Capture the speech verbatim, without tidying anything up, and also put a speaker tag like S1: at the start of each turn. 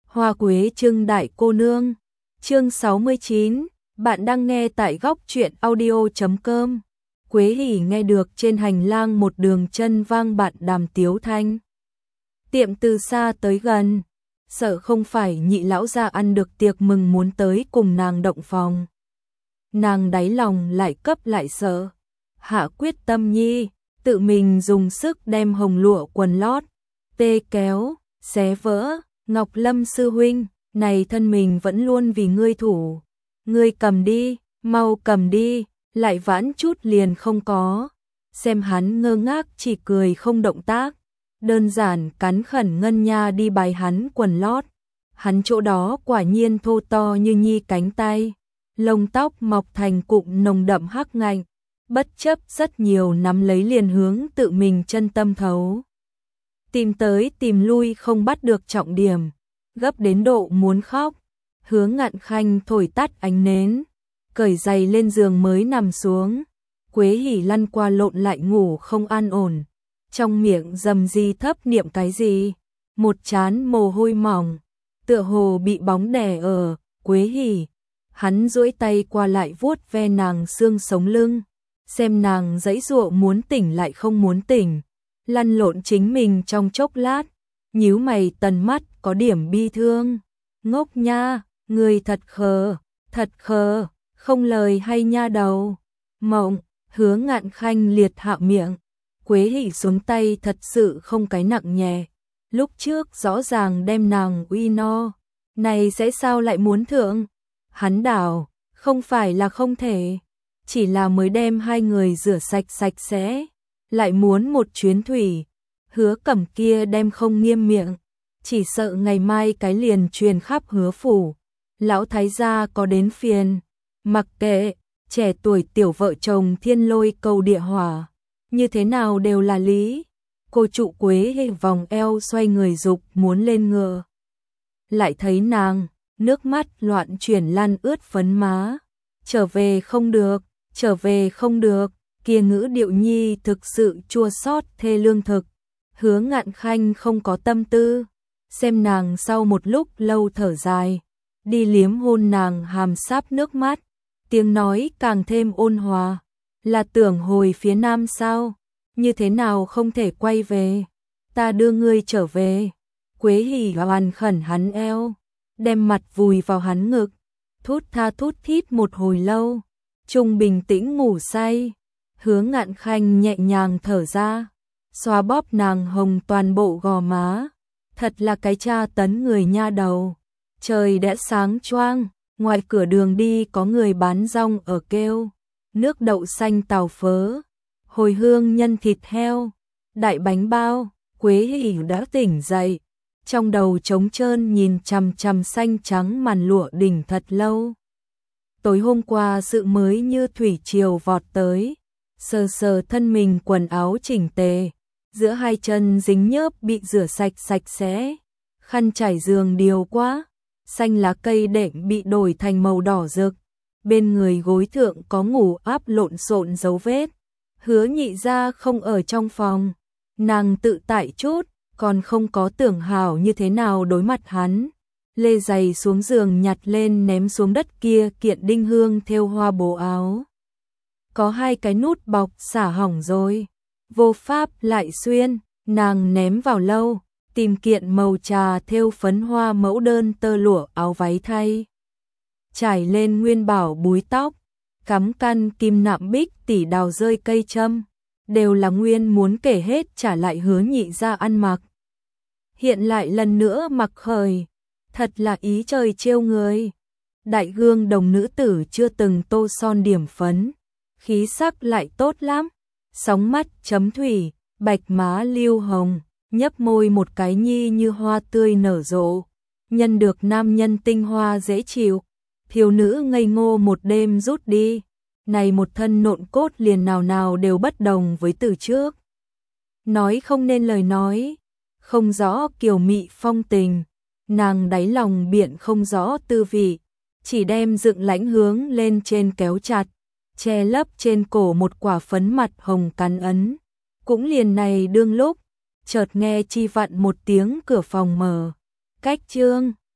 S1: Hoa quế trưng đại cô nương. Chương sáu mươi chín, bạn đang nghe tại góc truyện audio chấm com. Quế Hỉ nghe được trên hành lang một đường chân vang bạn đàm tiếu thanh. Tiệm từ xa tới gần, sợ không phải nhị lão gia ăn được tiệc mừng muốn tới cùng nàng động phòng. Nàng đáy lòng lại cấp lại sợ, hạ quyết tâm nhi, tự mình dùng sức đem hồng lụa quần lót, tê kéo, xé vỡ. Ngọc Lâm sư huynh, này thân mình vẫn luôn vì ngươi thủ. Ngươi cầm đi, mau cầm đi, lại vãn chút liền không có. Xem hắn ngơ ngác chỉ cười không động tác. Đơn giản cắn khẩn ngân nha đi bài hắn quần lót. Hắn chỗ đó quả nhiên thô to như nhi cánh tay. Lông tóc mọc thành cụm nồng đậm hắc ngạnh. Bất chấp rất nhiều nắm lấy liền hướng tự mình chân tâm thấu. Tìm tới tìm lui không bắt được trọng điểm, gấp đến độ muốn khóc. Hứa Ngạn Khanh thổi tắt ánh nến, cởi giày lên giường mới nằm xuống. Quế Hỉ lăn qua lộn lại ngủ không an ổn, trong miệng rầm ri thấp niệm cái gì, một trán mồ hôi mỏng, tựa hồ bị bóng đè ở. Quế Hỉ, hắn duỗi tay qua lại vuốt ve nàng xương sống lưng, xem nàng giãy giụa muốn tỉnh lại không muốn tỉnh. Lăn lộn chính mình trong chốc lát, nhíu mày tần mắt có điểm bi thương. Ngốc nha, người thật khờ, thật khờ, không lời hay nha đầu. Mộng, Hứa Ngạn Khanh liệt hạ miệng. Quế Hỉ xuống tay thật sự không cái nặng nhẹ. Lúc trước rõ ràng đem nàng uy no, này sẽ sao lại muốn thượng. Hắn đảo, không phải là không thể, chỉ là mới đem hai người rửa sạch sạch sẽ. Lại muốn một chuyến thủy, Hứa Cẩm kia đem không nghiêm miệng, chỉ sợ ngày mai cái liền truyền khắp Hứa phủ. Lão thái gia có đến phiền, mặc kệ, trẻ tuổi tiểu vợ chồng thiên lôi cầu địa hỏa, như thế nào đều là lý. Cô trụ Quế Hỉ vòng eo xoay người dục muốn lên ngựa. Lại thấy nàng, nước mắt loạn chuyển lăn ướt phấn má. Trở về không được, trở về không được. Kia ngữ điệu nhi thực sự chua xót thê lương thực. Hứa Ngạn Khanh không có tâm tư, xem nàng sau một lúc lâu thở dài, đi liếm hôn nàng hàm sáp nước mắt, tiếng nói càng thêm ôn hòa. Là tưởng hồi phía nam sao? Như thế nào không thể quay về? Ta đưa ngươi trở về. Quế Hỉ hoàn khẩn hắn eo, đem mặt vùi vào hắn ngực, thút tha thút thít một hồi lâu, trung bình tĩnh ngủ say. Hứa Ngạn Khanh nhẹ nhàng thở ra, xoa bóp nàng hồng toàn bộ gò má. Thật là cái tra tấn người nha đầu. Trời đã sáng choang, ngoài cửa đường đi có người bán rong ở kêu. Nước đậu xanh tàu phớ, hồi hương nhân thịt heo, đại bánh bao. Quế Hỉ đã tỉnh dậy, trong đầu trống trơn nhìn chằm chằm xanh trắng màn lụa đỉnh thật lâu. Tối hôm qua sự mới như thủy triều vọt tới. Sờ sờ thân mình quần áo chỉnh tề, giữa hai chân dính nhớp bị rửa sạch sạch sẽ, khăn trải giường điều quá, xanh lá cây đệm bị đổi thành màu đỏ rực, bên người gối thượng có ngủ áp lộn xộn dấu vết. Hứa nhị gia không ở trong phòng, nàng tự tại chút, còn không có tưởng hảo như thế nào đối mặt hắn. Lê giày xuống giường nhặt lên ném xuống đất kia kiện đinh hương thêu hoa bố áo. Có hai cái nút bọc xả hỏng rồi, vô pháp lại xuyên, nàng ném vào lâu, tìm kiện màu trà thêu phấn hoa mẫu đơn tơ lụa áo váy thay. Trải lên nguyên bảo búi tóc, cắm căn kim nạm bích tỷ đào rơi cây châm, đều là nguyên muốn kể hết trả lại Hứa nhị gia ăn mặc. Hiện lại lần nữa mặc khởi, thật là ý trời trêu người. Đại gương đồng nữ tử chưa từng tô son điểm phấn, khí sắc lại tốt lắm, sóng mắt chấm thủy, bạch má lưu hồng, nhấp môi một cái nhi như hoa tươi nở rộ, nhân được nam nhân tinh hoa dễ chịu. Thiếu nữ ngây ngô một đêm rút đi, này một thân nộn cốt liền nào nào đều bất đồng với từ trước. Nói không nên lời nói, không rõ kiều mị phong tình, nàng đáy lòng biện không rõ tư vị, chỉ đem dựng lãnh hướng lên trên kéo chặt, che lấp trên cổ một quả phấn mặt hồng cắn ấn. Cũng liền này đương lúc, chợt nghe chi vặn một tiếng cửa phòng mở. Cách trương,